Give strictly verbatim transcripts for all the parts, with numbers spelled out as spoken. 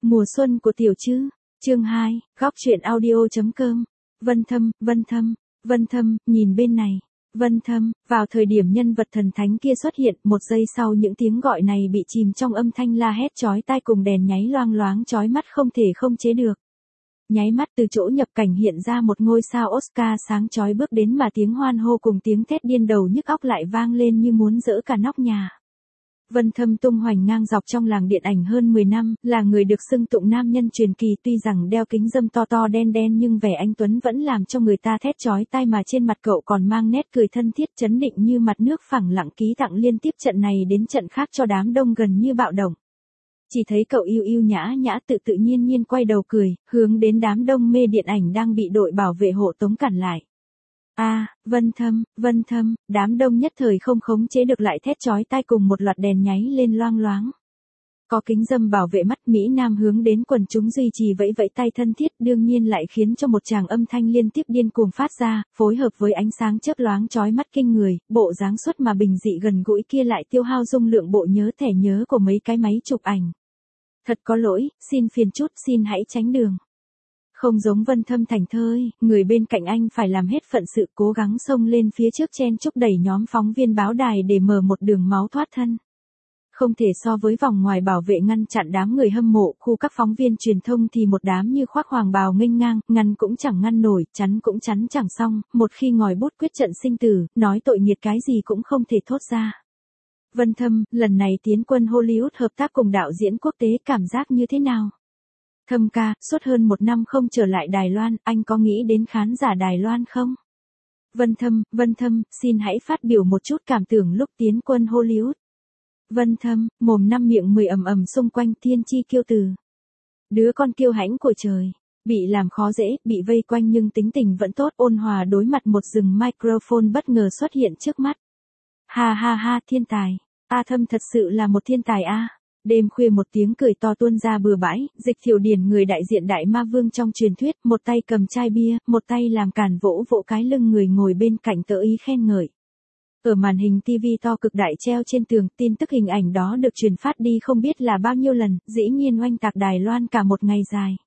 Mùa xuân của Tiểu Trư, chương hai, góc truyện audio.com. Vân Thâm, Vân Thâm, Vân Thâm, nhìn bên này. Vân Thâm, vào thời điểm nhân vật thần thánh kia xuất hiện, một giây sau những tiếng gọi này bị chìm trong âm thanh la hét chói tai cùng đèn nháy loang loáng chói mắt không thể không chế được. Nháy mắt từ chỗ nhập cảnh hiện ra một ngôi sao Oscar sáng chói bước đến mà tiếng hoan hô cùng tiếng thét điên đầu nhức óc lại vang lên như muốn giỡ cả nóc nhà. Vân Thâm tung hoành ngang dọc trong làng điện ảnh hơn mười năm, là người được xưng tụng nam nhân truyền kỳ, tuy rằng đeo kính râm to to đen đen nhưng vẻ anh tuấn vẫn làm cho người ta thét chói tai, mà trên mặt cậu còn mang nét cười thân thiết chấn định như mặt nước phẳng lặng ký tặng liên tiếp trận này đến trận khác cho đám đông gần như bạo động. Chỉ thấy cậu yêu yêu nhã nhã tự tự nhiên nhiên quay đầu cười, hướng đến đám đông mê điện ảnh đang bị đội bảo vệ hộ tống cản lại. A, à, Vân Thâm, Vân Thâm, đám đông nhất thời không khống chế được lại thét chói tai cùng một loạt đèn nháy lên loang loáng. Có kính râm bảo vệ mắt Mỹ Nam hướng đến quần chúng duy trì vẫy vẫy tay thân thiết, đương nhiên lại khiến cho một tràng âm thanh liên tiếp điên cuồng phát ra, phối hợp với ánh sáng chớp loáng chói mắt kinh người, bộ dáng xuất mà bình dị gần gũi kia lại tiêu hao dung lượng bộ nhớ thẻ nhớ của mấy cái máy chụp ảnh. Thật có lỗi, xin phiền chút, xin hãy tránh đường. Không giống Vân Thâm thành thơi, người bên cạnh anh phải làm hết phận sự cố gắng xông lên phía trước chen chúc đẩy nhóm phóng viên báo đài để mở một đường máu thoát thân. Không thể so với vòng ngoài bảo vệ ngăn chặn đám người hâm mộ, khu các phóng viên truyền thông thì một đám như khoác hoàng bào nghênh ngang, ngăn cũng chẳng ngăn nổi, chắn cũng chắn chẳng xong, một khi ngòi bút quyết trận sinh tử, nói tội nghiệt cái gì cũng không thể thốt ra. Vân Thâm, lần này tiến quân Hollywood hợp tác cùng đạo diễn quốc tế, cảm giác như thế nào? Thâm ca, suốt hơn một năm không trở lại Đài Loan, anh có nghĩ đến khán giả Đài Loan không? Vân Thâm, Vân Thâm, xin hãy phát biểu một chút cảm tưởng lúc tiến quân Hollywood. Vân Thâm, mồm năm miệng mười ầm ầm xung quanh thiên chi kiêu từ. Đứa con kiêu hãnh của trời, bị làm khó dễ, bị vây quanh nhưng tính tình vẫn tốt, ôn hòa đối mặt một rừng microphone bất ngờ xuất hiện trước mắt. Ha ha ha, thiên tài, A Thâm thật sự là một thiên tài a. Đêm khuya một tiếng cười to tuôn ra bừa bãi, Dịch Thiều Điền người đại diện đại ma vương trong truyền thuyết, một tay cầm chai bia, một tay làm càn vỗ vỗ cái lưng người ngồi bên cạnh tớ ý khen ngợi. Ở màn hình ti vi to cực đại treo trên tường, tin tức hình ảnh đó được truyền phát đi không biết là bao nhiêu lần, dĩ nhiên oanh tạc Đài Loan cả một ngày dài.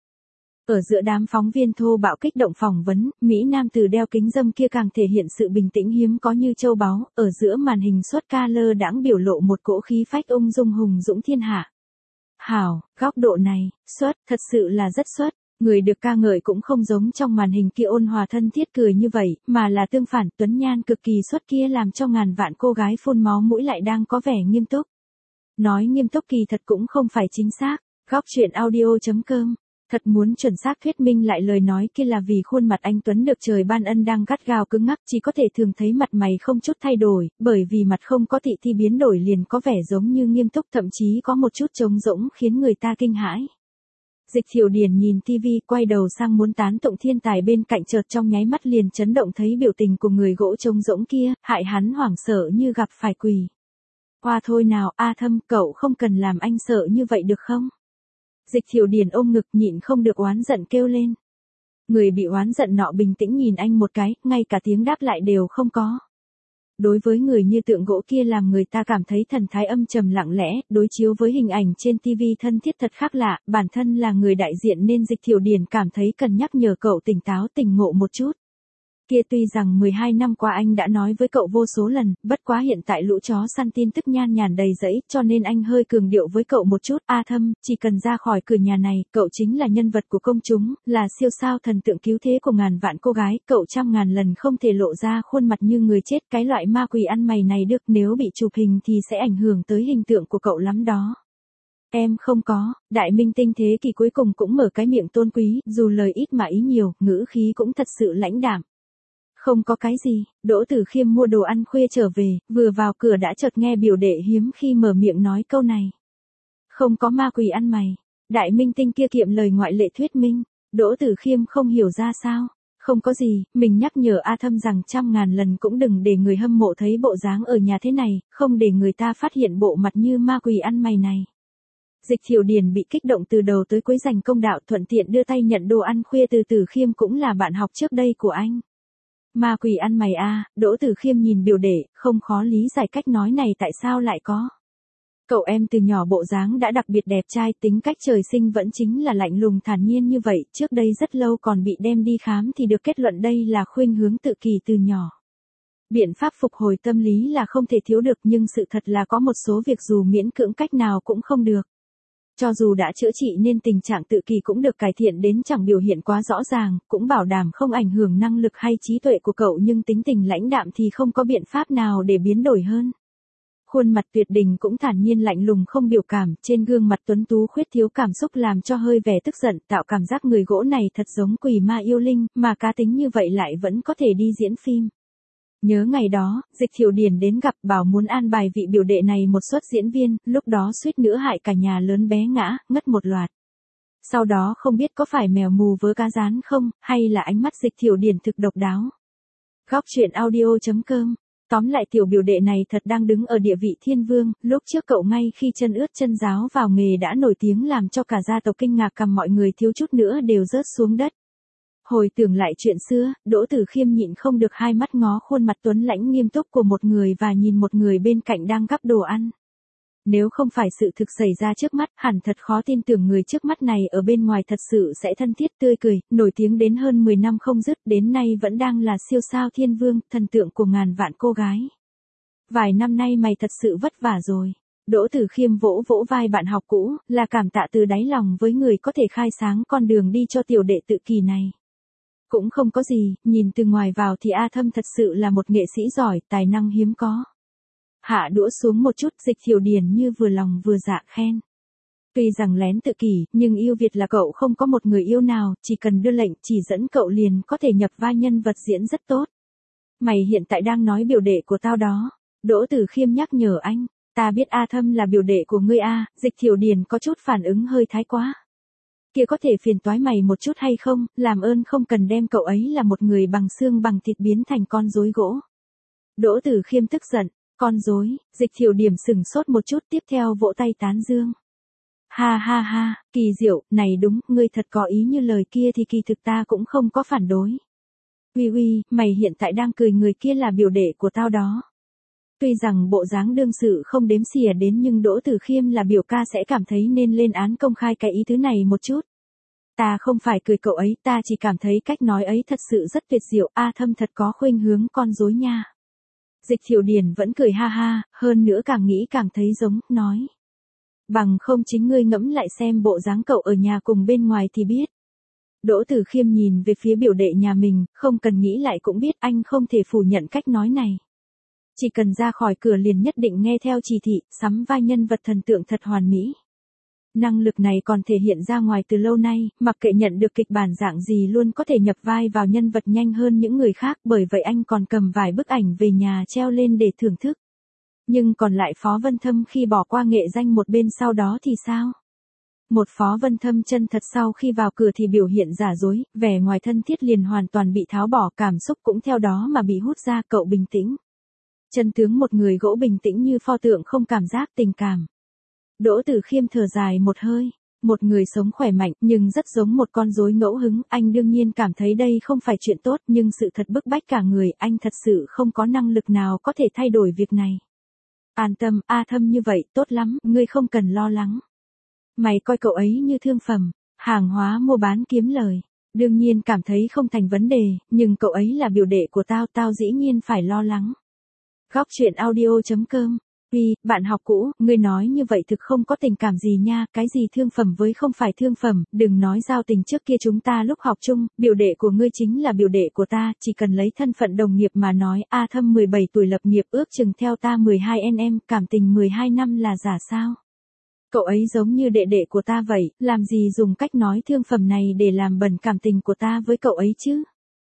Ở giữa đám phóng viên thô bạo kích động phỏng vấn, Mỹ Nam tử đeo kính râm kia càng thể hiện sự bình tĩnh hiếm có như châu báu, ở giữa màn hình xuất ca lơ đãng biểu lộ một cỗ khí phách ung dung hùng dũng thiên hạ. Hảo, góc độ này, xuất, thật sự là rất xuất. Người được ca ngợi cũng không giống trong màn hình kia ôn hòa thân thiết cười như vậy, mà là tương phản, tuấn nhan cực kỳ xuất kia làm cho ngàn vạn cô gái phun máu mũi lại đang có vẻ nghiêm túc. Nói nghiêm túc kỳ thật cũng không phải chính xác, góc truyện audio.com. Thật muốn chuẩn xác thuyết minh lại lời nói kia là vì khuôn mặt anh tuấn được trời ban ân đang gắt gao cứng ngắc, chỉ có thể thường thấy mặt mày không chút thay đổi, bởi vì mặt không có thị thi biến đổi liền có vẻ giống như nghiêm túc, thậm chí có một chút trống rỗng khiến người ta kinh hãi. Dịch Thiều Điền nhìn tivi quay đầu sang muốn tán tụng thiên tài bên cạnh, chợt trong nháy mắt liền chấn động thấy biểu tình của người gỗ trống rỗng kia, hại hắn hoảng sợ như gặp phải quỷ. Qua thôi nào, A Thâm, cậu không cần làm anh sợ như vậy được không? Dịch Thiều Điền ôm ngực nhịn không được oán giận kêu lên. Người bị oán giận nọ bình tĩnh nhìn anh một cái, ngay cả tiếng đáp lại đều không có. Đối với người như tượng gỗ kia làm người ta cảm thấy thần thái âm trầm lặng lẽ, đối chiếu với hình ảnh trên ti vi thân thiết thật khác lạ, bản thân là người đại diện nên Dịch Thiều Điền cảm thấy cần nhắc nhở cậu tỉnh táo tỉnh ngộ một chút. Kia tuy rằng mười hai năm qua anh đã nói với cậu vô số lần, bất quá hiện tại lũ chó săn tin tức nhan nhản đầy rẫy, cho nên anh hơi cường điệu với cậu một chút. A Thâm, chỉ cần ra khỏi cửa nhà này, cậu chính là nhân vật của công chúng, là siêu sao thần tượng cứu thế của ngàn vạn cô gái, cậu trăm ngàn lần không thể lộ ra khuôn mặt như người chết, cái loại ma quỷ ăn mày này được, nếu bị chụp hình thì sẽ ảnh hưởng tới hình tượng của cậu lắm đó. Em không có, đại minh tinh thế kỷ cuối cùng cũng mở cái miệng tôn quý, dù lời ít mà ý nhiều, ngữ khí cũng thật sự lãnh đạm. Không có cái gì, Đỗ Tử Khiêm mua đồ ăn khuya trở về, vừa vào cửa đã chợt nghe biểu đệ hiếm khi mở miệng nói câu này. Không có ma quỷ ăn mày. Đại minh tinh kia kiệm lời ngoại lệ thuyết minh. Đỗ Tử Khiêm không hiểu ra sao. Không có gì, mình nhắc nhở A Thâm rằng trăm ngàn lần cũng đừng để người hâm mộ thấy bộ dáng ở nhà thế này, không để người ta phát hiện bộ mặt như ma quỷ ăn mày này. Dịch Thiều Điền bị kích động từ đầu tới cuối dành công đạo, thuận tiện đưa tay nhận đồ ăn khuya từ Tử Khiêm, cũng là bạn học trước đây của anh. Ma quỷ ăn mày a, à, Đỗ Tử Khiêm nhìn biểu đệ, không khó lý giải cách nói này tại sao lại có. Cậu em từ nhỏ bộ dáng đã đặc biệt đẹp trai, tính cách trời sinh vẫn chính là lạnh lùng thản nhiên như vậy, trước đây rất lâu còn bị đem đi khám thì được kết luận đây là khuynh hướng tự kỷ từ nhỏ. Biện pháp phục hồi tâm lý là không thể thiếu được, nhưng sự thật là có một số việc dù miễn cưỡng cách nào cũng không được. Cho dù đã chữa trị nên tình trạng tự kỷ cũng được cải thiện đến chẳng biểu hiện quá rõ ràng, cũng bảo đảm không ảnh hưởng năng lực hay trí tuệ của cậu, nhưng tính tình lãnh đạm thì không có biện pháp nào để biến đổi hơn. Khuôn mặt tuyệt đình cũng thản nhiên lạnh lùng không biểu cảm, trên gương mặt tuấn tú khuyết thiếu cảm xúc làm cho hơi vẻ tức giận, tạo cảm giác người gỗ này thật giống quỷ ma yêu linh, mà cá tính như vậy lại vẫn có thể đi diễn phim. Nhớ ngày đó, Dịch Thiều Điền đến gặp bảo muốn an bài vị biểu đệ này một suất diễn viên, lúc đó suýt nữa hại cả nhà lớn bé ngã, ngất một loạt. Sau đó không biết có phải mèo mù vớ cá rán không, hay là ánh mắt Dịch Thiều Điền thực độc đáo. Góc truyện audio chấm com. Tóm lại tiểu biểu đệ này thật đang đứng ở địa vị thiên vương, lúc trước cậu ngay khi chân ướt chân ráo vào nghề đã nổi tiếng làm cho cả gia tộc kinh ngạc, cầm mọi người thiếu chút nữa đều rớt xuống đất. Hồi tưởng lại chuyện xưa, Đỗ Tử Khiêm nhịn không được hai mắt ngó khuôn mặt tuấn lãnh nghiêm túc của một người và nhìn một người bên cạnh đang gắp đồ ăn. Nếu không phải sự thực xảy ra trước mắt, hẳn thật khó tin tưởng người trước mắt này ở bên ngoài thật sự sẽ thân thiết tươi cười, nổi tiếng đến hơn mười năm không dứt, đến nay vẫn đang là siêu sao thiên vương, thần tượng của ngàn vạn cô gái. Vài năm nay mày thật sự vất vả rồi. Đỗ Tử Khiêm vỗ vỗ vai bạn học cũ, là cảm tạ từ đáy lòng với người có thể khai sáng con đường đi cho tiểu đệ tự kỷ này. Cũng không có gì, nhìn từ ngoài vào thì A Thâm thật sự là một nghệ sĩ giỏi, tài năng hiếm có. Hạ đũa xuống một chút, Dịch Thiều Điền như vừa lòng vừa dạ khen. Tuy rằng lén tự kỷ, nhưng yêu Việt là cậu không có một người yêu nào, chỉ cần đưa lệnh chỉ dẫn cậu liền có thể nhập vai nhân vật diễn rất tốt. Mày hiện tại đang nói biểu đệ của tao đó. Đỗ Tử Khiêm nhắc nhở anh, ta biết A Thâm là biểu đệ của ngươi a. Dịch Thiều Điền có chút phản ứng hơi thái quá. Kia có thể phiền toái mày một chút hay không, làm ơn không cần đem cậu ấy là một người bằng xương bằng thịt biến thành con rối gỗ. Đỗ Tử Khiêm tức giận, con rối. Dịch Thiều Điền sừng sốt một chút, tiếp theo vỗ tay tán dương. Ha ha ha, kỳ diệu, này đúng, ngươi thật có ý như lời kia thì kỳ thực ta cũng không có phản đối. Uy uy, mày hiện tại đang cười người kia là biểu đệ của tao đó. Tuy rằng bộ dáng đương sự không đếm xỉa đến nhưng Đỗ Tử Khiêm là biểu ca sẽ cảm thấy nên lên án công khai cái ý tứ này một chút. Ta không phải cười cậu ấy, ta chỉ cảm thấy cách nói ấy thật sự rất tuyệt diệu, A Thâm thật có khuynh hướng con rối nha. Dịch Thiều Điền vẫn cười ha ha, hơn nữa càng nghĩ càng thấy giống, nói. Bằng không chính ngươi ngẫm lại xem bộ dáng cậu ở nhà cùng bên ngoài thì biết. Đỗ Tử Khiêm nhìn về phía biểu đệ nhà mình, không cần nghĩ lại cũng biết anh không thể phủ nhận cách nói này. Chỉ cần ra khỏi cửa liền nhất định nghe theo chỉ thị, sắm vai nhân vật thần tượng thật hoàn mỹ. Năng lực này còn thể hiện ra ngoài từ lâu nay, mặc kệ nhận được kịch bản dạng gì luôn có thể nhập vai vào nhân vật nhanh hơn những người khác, bởi vậy anh còn cầm vài bức ảnh về nhà treo lên để thưởng thức. Nhưng còn lại Phó Vân Thâm khi bỏ qua nghệ danh một bên sau đó thì sao? Một Phó Vân Thâm chân thật sau khi vào cửa thì biểu hiện giả dối, vẻ ngoài thân thiết liền hoàn toàn bị tháo bỏ, cảm xúc cũng theo đó mà bị hút ra. Cậu bình tĩnh. Chân tướng một người gỗ bình tĩnh như pho tượng không cảm giác tình cảm. Đỗ Tử Khiêm thở dài một hơi. Một người sống khỏe mạnh nhưng rất giống một con rối ngẫu hứng, anh đương nhiên cảm thấy đây không phải chuyện tốt, nhưng sự thật bức bách cả người, anh thật sự không có năng lực nào có thể thay đổi việc này. An tâm, A Thâm như vậy, tốt lắm, ngươi không cần lo lắng. Mày coi cậu ấy như thương phẩm, hàng hóa mua bán kiếm lời. Đương nhiên cảm thấy không thành vấn đề, nhưng cậu ấy là biểu đệ của tao, tao dĩ nhiên phải lo lắng. Góc truyện audio chấm com. Vì, bạn học cũ, ngươi nói như vậy thực không có tình cảm gì nha, cái gì thương phẩm với không phải thương phẩm, đừng nói giao tình trước kia chúng ta lúc học chung, biểu đệ của ngươi chính là biểu đệ của ta, chỉ cần lấy thân phận đồng nghiệp mà nói, A Thâm mười bảy tuổi lập nghiệp ước chừng theo ta mười hai năm, cảm tình mười hai năm là giả sao? Cậu ấy giống như đệ đệ của ta vậy, làm gì dùng cách nói thương phẩm này để làm bẩn cảm tình của ta với cậu ấy chứ?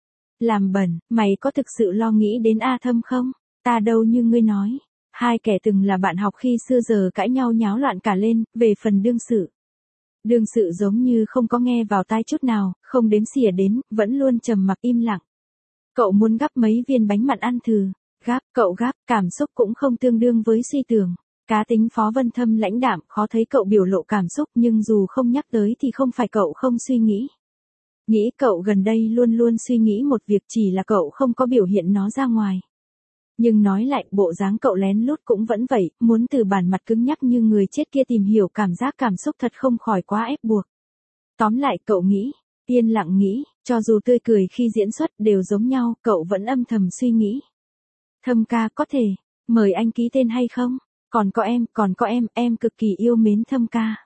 Làm bẩn, mày có thực sự lo nghĩ đến A Thâm không? Ta đâu như ngươi nói. Hai kẻ từng là bạn học khi xưa giờ cãi nhau nháo loạn cả lên, về phần đương sự. Đương sự giống như không có nghe vào tai chút nào, không đếm xỉa đến, vẫn luôn trầm mặc im lặng. Cậu muốn gắp mấy viên bánh mặn ăn thử. Gắp, cậu gắp, cảm xúc cũng không tương đương với suy tưởng. Cá tính Phó Vân Thâm lãnh đạm, khó thấy cậu biểu lộ cảm xúc, nhưng dù không nhắc tới thì không phải cậu không suy nghĩ. Nghĩ cậu gần đây luôn luôn suy nghĩ một việc, chỉ là cậu không có biểu hiện nó ra ngoài. Nhưng nói lại, bộ dáng cậu lén lút cũng vẫn vậy, muốn từ bản mặt cứng nhắc như người chết kia tìm hiểu cảm giác cảm xúc thật không khỏi quá ép buộc. Tóm lại cậu nghĩ, yên lặng nghĩ, cho dù tươi cười khi diễn xuất đều giống nhau, cậu vẫn âm thầm suy nghĩ. Thâm ca có thể, mời anh ký tên hay không? Còn có em, còn có em, em cực kỳ yêu mến Thâm ca.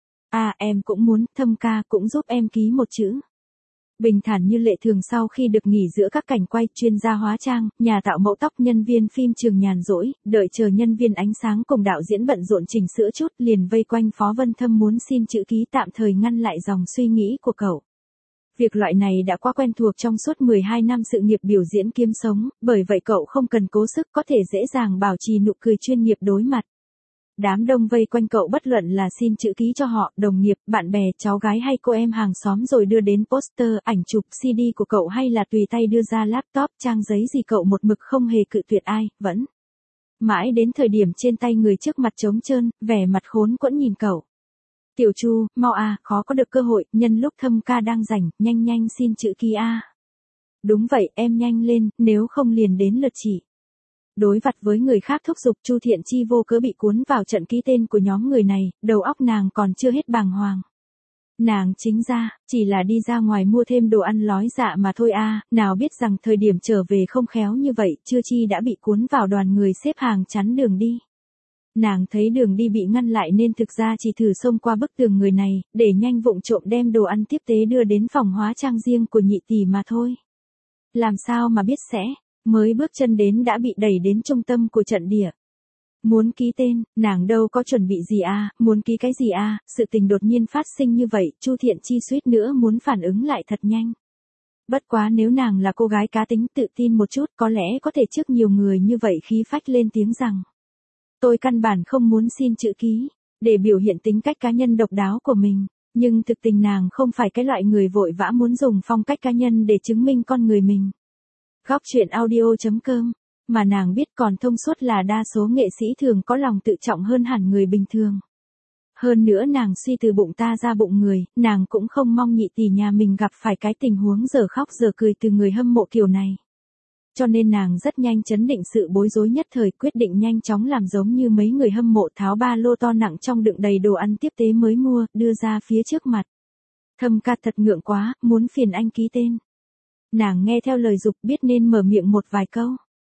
À em cũng muốn, Thâm ca cũng giúp em ký một chữ. Bình thản như lệ thường sau khi được nghỉ giữa các cảnh quay, chuyên gia hóa trang, nhà tạo mẫu tóc, nhân viên phim trường nhàn rỗi, đợi chờ nhân viên ánh sáng cùng đạo diễn bận rộn chỉnh sửa chút, liền vây quanh Phó Vân Thâm muốn xin chữ ký tạm thời ngăn lại dòng suy nghĩ của cậu. Việc loại này đã quá quen thuộc trong suốt mười hai năm sự nghiệp biểu diễn kiếm sống, bởi vậy cậu không cần cố sức có thể dễ dàng bảo trì nụ cười chuyên nghiệp đối mặt. Đám đông vây quanh cậu bất luận là xin chữ ký cho họ, đồng nghiệp, bạn bè, cháu gái hay cô em hàng xóm rồi đưa đến poster, ảnh chụp, xê đê của cậu hay là tùy tay đưa ra laptop, trang giấy gì cậu một mực không hề cự tuyệt ai, vẫn. Mãi đến thời điểm trên tay người trước mặt trống trơn, vẻ mặt khốn quẫn nhìn cậu. Tiểu Chu, mau à, khó có được cơ hội, nhân lúc Thâm ca đang rảnh, nhanh nhanh xin chữ ký a. Đúng vậy, em nhanh lên, nếu không liền đến lượt chị. Đối mặt với người khác thúc giục, Chu Thiện Chi vô cớ bị cuốn vào trận ký tên của nhóm người này, đầu óc nàng còn chưa hết bàng hoàng. Nàng chính ra, chỉ là đi ra ngoài mua thêm đồ ăn lói dạ mà thôi a, nào biết rằng thời điểm trở về không khéo như vậy, chưa chi đã bị cuốn vào đoàn người xếp hàng chắn đường đi. Nàng thấy đường đi bị ngăn lại nên thực ra chỉ thử xông qua bức tường người này, để nhanh vụng trộm đem đồ ăn tiếp tế đưa đến phòng hóa trang riêng của nhị tỷ mà thôi. Làm sao mà biết sẽ, mới bước chân đến đã bị đẩy đến trung tâm của trận địa. Muốn ký tên, nàng đâu có chuẩn bị gì à, muốn ký cái gì à, sự tình đột nhiên phát sinh như vậy, Chu Thiện Chi suýt nữa muốn phản ứng lại thật nhanh. Bất quá nếu nàng là cô gái cá tính tự tin một chút, có lẽ có thể trước nhiều người như vậy khí phách lên tiếng rằng. Tôi căn bản không muốn xin chữ ký, để biểu hiện tính cách cá nhân độc đáo của mình, nhưng thực tình nàng không phải cái loại người vội vã muốn dùng phong cách cá nhân để chứng minh con người mình. Góc truyện audio chấm com, mà nàng biết còn thông suốt là đa số nghệ sĩ thường có lòng tự trọng hơn hẳn người bình thường. Hơn nữa nàng suy từ bụng ta ra bụng người, nàng cũng không mong nhị tỷ nhà mình gặp phải cái tình huống giờ khóc giờ cười từ người hâm mộ kiểu này. Cho nên nàng rất nhanh chấn định sự bối rối nhất thời, quyết định nhanh chóng làm giống như mấy người hâm mộ, tháo ba lô to nặng trong đựng đầy đồ ăn tiếp tế mới mua, đưa ra phía trước mặt. Thâm ca thật ngượng quá, muốn phiền anh ký tên. Nàng nghe theo lời giục biết nên mở miệng một vài câu.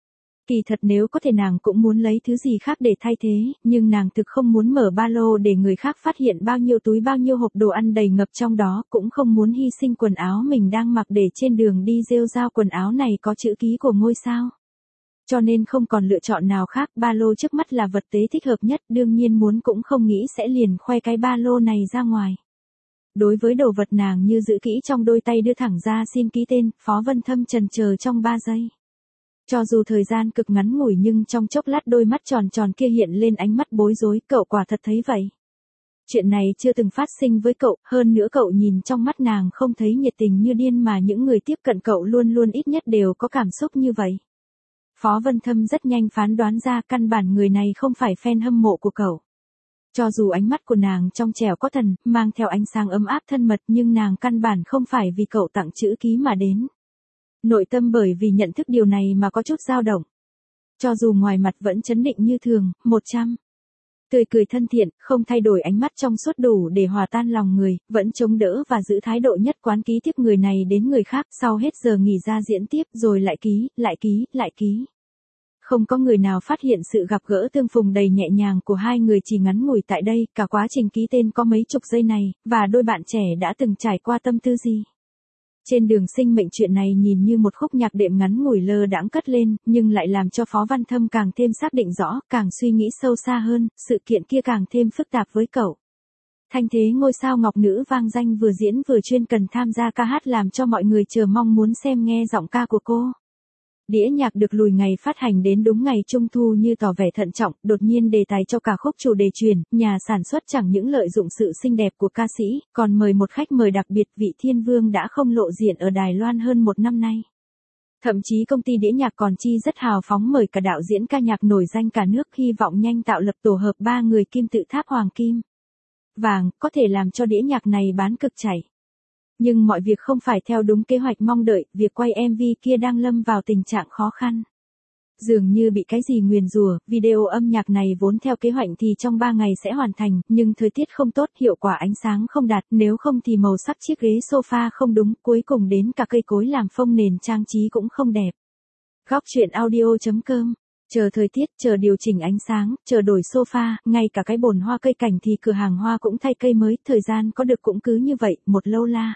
Kỳ thật nếu có thể nàng cũng muốn lấy thứ gì khác để thay thế, nhưng nàng thực không muốn mở ba lô để người khác phát hiện bao nhiêu túi bao nhiêu hộp đồ ăn đầy ngập trong đó, cũng không muốn hy sinh quần áo mình đang mặc để trên đường đi rêu rao quần áo này có chữ ký của ngôi sao. Cho nên không còn lựa chọn nào khác, ba lô trước mắt là vật tế thích hợp nhất, đương nhiên muốn cũng không nghĩ sẽ liền khoe cái ba lô này ra ngoài. Đối với đồ vật nàng như giữ kỹ trong đôi tay đưa thẳng ra xin ký tên, Phó Vân Thâm chần chờ trong ba giây. Cho dù thời gian cực ngắn ngủi nhưng trong chốc lát đôi mắt tròn tròn kia hiện lên ánh mắt bối rối, cậu quả thật thấy vậy. Chuyện này chưa từng phát sinh với cậu, hơn nữa cậu nhìn trong mắt nàng không thấy nhiệt tình như điên mà những người tiếp cận cậu luôn luôn ít nhất đều có cảm xúc như vậy. Phó Vân Thâm rất nhanh phán đoán ra căn bản người này không phải fan hâm mộ của cậu. Cho dù ánh mắt của nàng trong trẻo có thần, mang theo ánh sáng ấm áp thân mật nhưng nàng căn bản không phải vì cậu tặng chữ ký mà đến. Nội tâm bởi vì nhận thức điều này mà có chút dao động. Cho dù ngoài mặt vẫn trấn định như thường, một trăm. Tươi cười thân thiện, không thay đổi ánh mắt trong suốt đủ để hòa tan lòng người, vẫn chống đỡ và giữ thái độ nhất quán ký tiếp người này đến người khác, sau hết giờ nghỉ ra diễn tiếp rồi lại ký, lại ký, lại ký. Không có người nào phát hiện sự gặp gỡ tương phùng đầy nhẹ nhàng của hai người chỉ ngắn ngủi tại đây, cả quá trình ký tên có mấy chục giây này, và đôi bạn trẻ đã từng trải qua tâm tư gì. Trên đường sinh mệnh chuyện này nhìn như một khúc nhạc đệm ngắn ngủi lơ đãng cất lên, nhưng lại làm cho Phó Văn Thâm càng thêm xác định rõ, càng suy nghĩ sâu xa hơn, sự kiện kia càng thêm phức tạp với cậu. Thanh thế ngôi sao ngọc nữ vang danh vừa diễn vừa chuyên cần tham gia ca hát làm cho mọi người chờ mong muốn xem nghe giọng ca của cô. Đĩa nhạc được lùi ngày phát hành đến đúng ngày Trung thu như tỏ vẻ thận trọng, đột nhiên đề tài cho cả khúc chủ đề truyền, nhà sản xuất chẳng những lợi dụng sự xinh đẹp của ca sĩ, còn mời một khách mời đặc biệt, vị thiên vương đã không lộ diện ở Đài Loan hơn một năm nay. Thậm chí công ty đĩa nhạc còn chi rất hào phóng mời cả đạo diễn ca nhạc nổi danh cả nước, hy vọng nhanh tạo lập tổ hợp ba người kim tự tháp hoàng kim vàng, có thể làm cho đĩa nhạc này bán cực chảy. Nhưng mọi việc không phải theo đúng kế hoạch mong đợi, việc quay em vê kia đang lâm vào tình trạng khó khăn. Dường như bị cái gì nguyền rủa, video âm nhạc này vốn theo kế hoạch thì trong ba ngày sẽ hoàn thành, nhưng thời tiết không tốt, hiệu quả ánh sáng không đạt, nếu không thì màu sắc chiếc ghế sofa không đúng, cuối cùng đến cả cây cối làm phông nền trang trí cũng không đẹp. Góc truyện audio chấm com. Chờ thời tiết, chờ điều chỉnh ánh sáng, chờ đổi sofa, ngay cả cái bồn hoa cây cảnh thì cửa hàng hoa cũng thay cây mới, thời gian có được cũng cứ như vậy, một lâu la.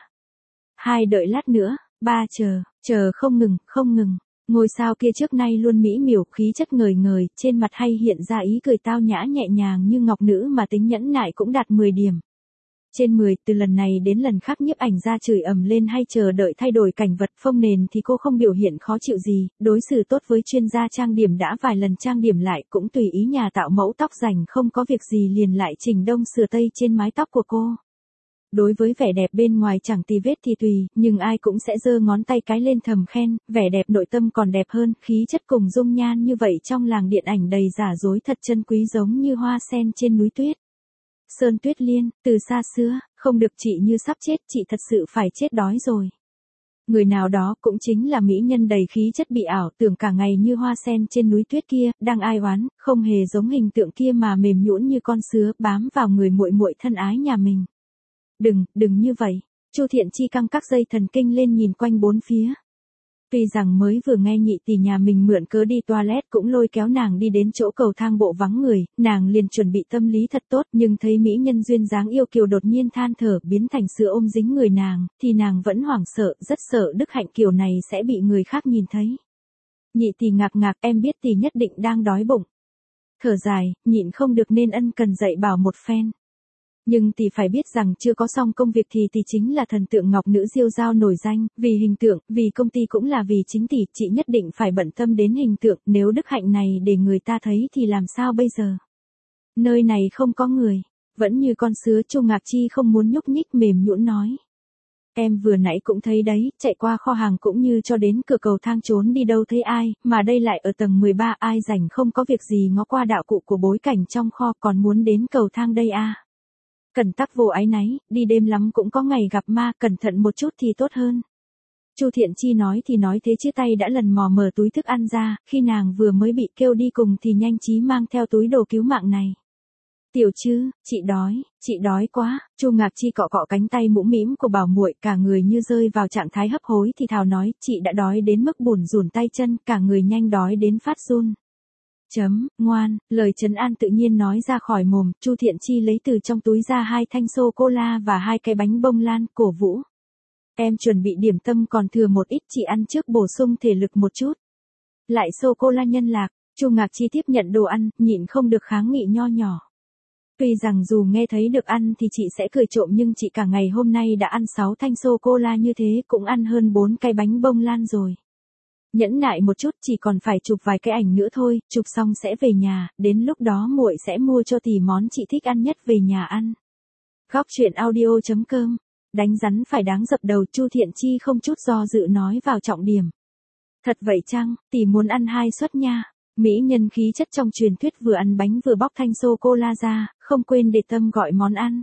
Hai đợi lát nữa, ba chờ, chờ không ngừng, không ngừng. Ngôi sao kia trước nay luôn mỹ miều, khí chất ngời ngời, trên mặt hay hiện ra ý cười tao nhã nhẹ nhàng như ngọc nữ mà tính nhẫn nại cũng đạt mười điểm. Trên mười, từ lần này đến lần khác nhiếp ảnh ra chửi ầm lên hay chờ đợi thay đổi cảnh vật phông nền thì cô không biểu hiện khó chịu gì, đối xử tốt với chuyên gia trang điểm đã vài lần trang điểm lại cũng tùy ý nhà tạo mẫu tóc rảnh không có việc gì liền lại chỉnh đông sửa tây trên mái tóc của cô. Đối với vẻ đẹp bên ngoài chẳng tì vết thì tùy, nhưng ai cũng sẽ giơ ngón tay cái lên thầm khen, vẻ đẹp nội tâm còn đẹp hơn, khí chất cùng dung nhan như vậy trong làng điện ảnh đầy giả dối thật chân quý giống như hoa sen trên núi tuyết. Sơn Tuyết Liên, từ xa xưa, không được chị như sắp chết, chị thật sự phải chết đói rồi. Người nào đó cũng chính là mỹ nhân đầy khí chất bị ảo tưởng cả ngày như hoa sen trên núi tuyết kia, đang ai oán, không hề giống hình tượng kia mà mềm nhũn như con sứa bám vào người muội muội thân ái nhà mình. Đừng, đừng như vậy. Chu Thiện Chi căng các dây thần kinh lên nhìn quanh bốn phía. Tuy rằng mới vừa nghe nhị tỷ nhà mình mượn cớ đi toilet cũng lôi kéo nàng đi đến chỗ cầu thang bộ vắng người, nàng liền chuẩn bị tâm lý thật tốt nhưng thấy mỹ nhân duyên dáng yêu kiều đột nhiên than thở biến thành sữa ôm dính người nàng, thì nàng vẫn hoảng sợ, rất sợ đức hạnh kiểu này sẽ bị người khác nhìn thấy. Nhị tỷ ngạc ngạc em biết tỷ nhất định đang đói bụng. Thở dài, nhịn không được nên ân cần dạy bảo một phen. Nhưng tỷ phải biết rằng chưa có xong công việc thì tỷ chính là thần tượng ngọc nữ diêu dao nổi danh, vì hình tượng, vì công ty cũng là vì chính tỷ, chị nhất định phải bận tâm đến hình tượng, nếu đức hạnh này để người ta thấy thì làm sao bây giờ? Nơi này không có người, vẫn như con sứa Chu Ngạc Chi không muốn nhúc nhích mềm nhũn nói. Em vừa nãy cũng thấy đấy, chạy qua kho hàng cũng như cho đến cửa cầu thang trốn đi đâu thấy ai, mà đây lại ở tầng mười ba ai rảnh không có việc gì ngó qua đạo cụ của bối cảnh trong kho còn muốn đến cầu thang đây à. Cẩn tắc vô áy náy, đi đêm lắm cũng có ngày gặp ma, cẩn thận một chút thì tốt hơn. Chu Thiện Chi nói thì nói thế chứ tay đã lần mò mở túi thức ăn ra, khi nàng vừa mới bị kêu đi cùng thì nhanh trí mang theo túi đồ cứu mạng này. Tiểu Trư, chị đói, chị đói quá. Chu Ngạc Chi cọ cọ cánh tay mũm mĩm của bảo muội, cả người như rơi vào trạng thái hấp hối thì thào nói, chị đã đói đến mức bủn rủn tay chân, cả người nhanh đói đến phát run. Chấm, ngoan, lời trấn an tự nhiên nói ra khỏi mồm, Chu Thiện Chi lấy từ trong túi ra hai thanh sô-cô-la và hai cái bánh bông lan, cổ vũ. Em chuẩn bị điểm tâm còn thừa một ít, chị ăn trước bổ sung thể lực một chút. Lại sô-cô-la nhân lạc, Chu Ngạc Chi tiếp nhận đồ ăn, nhịn không được kháng nghị nho nhỏ. Tuy rằng dù nghe thấy được ăn thì chị sẽ cười trộm nhưng chị cả ngày hôm nay đã ăn sáu thanh sô-cô-la như thế cũng ăn hơn bốn cái bánh bông lan rồi. Nhẫn nại một chút, chỉ còn phải chụp vài cái ảnh nữa thôi, chụp xong sẽ về nhà, đến lúc đó muội sẽ mua cho tỷ món chị thích ăn nhất về nhà ăn. Góc truyện audio chấm com. Đánh rắn phải đáng dập đầu, Chu Thiện Chi không chút do dự nói vào trọng điểm. Thật vậy chăng, tỷ muốn ăn hai suất nha. Mỹ nhân khí chất trong truyền thuyết vừa ăn bánh vừa bóc thanh sô-cô-la ra, không quên để tâm gọi món ăn.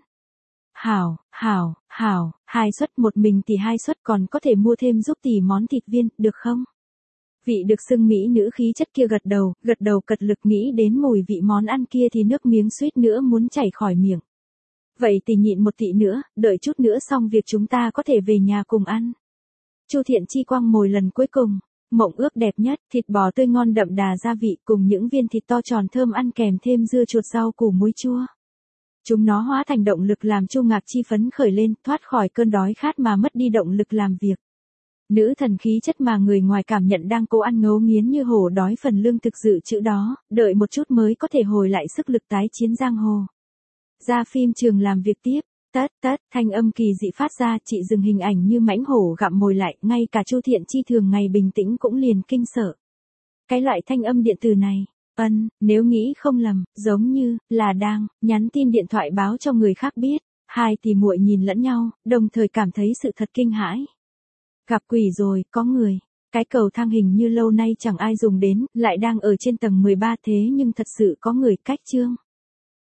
Hảo, hảo, hảo, hai suất một mình tỷ hai suất còn có thể mua thêm giúp tỷ món thịt viên, được không? Vị được xưng mỹ nữ khí chất kia gật đầu, gật đầu cật lực nghĩ đến mùi vị món ăn kia thì nước miếng suýt nữa muốn chảy khỏi miệng. Vậy tỷ nhịn một tỷ nữa, đợi chút nữa xong việc chúng ta có thể về nhà cùng ăn. Chu Thiện Chi quăng mồi lần cuối cùng, mộng ước đẹp nhất, thịt bò tươi ngon đậm đà gia vị cùng những viên thịt to tròn thơm ăn kèm thêm dưa chuột rau củ muối chua. Chúng nó hóa thành động lực làm Chu Ngạc Chi phấn khởi lên, thoát khỏi cơn đói khát mà mất đi động lực làm việc. Nữ thần khí chất mà người ngoài cảm nhận đang cố ăn ngấu nghiến như hổ đói phần lương thực dự trữ đó, đợi một chút mới có thể hồi lại sức lực tái chiến giang hồ. Ra phim trường làm việc tiếp, tất tất, thanh âm kỳ dị phát ra, chị dừng hình ảnh như mãnh hổ gặm mồi lại, ngay cả Chu Thiện Chi thường ngày bình tĩnh cũng liền kinh sợ. Cái loại thanh âm điện tử này, ân, nếu nghĩ không lầm, giống như là đang nhắn tin điện thoại báo cho người khác biết. Hai tỷ muội nhìn lẫn nhau, đồng thời cảm thấy sự thật kinh hãi. Gặp quỷ rồi, có người. Cái cầu thang hình như lâu nay chẳng ai dùng đến, lại đang ở trên tầng mười ba thế nhưng thật sự có người cách chương.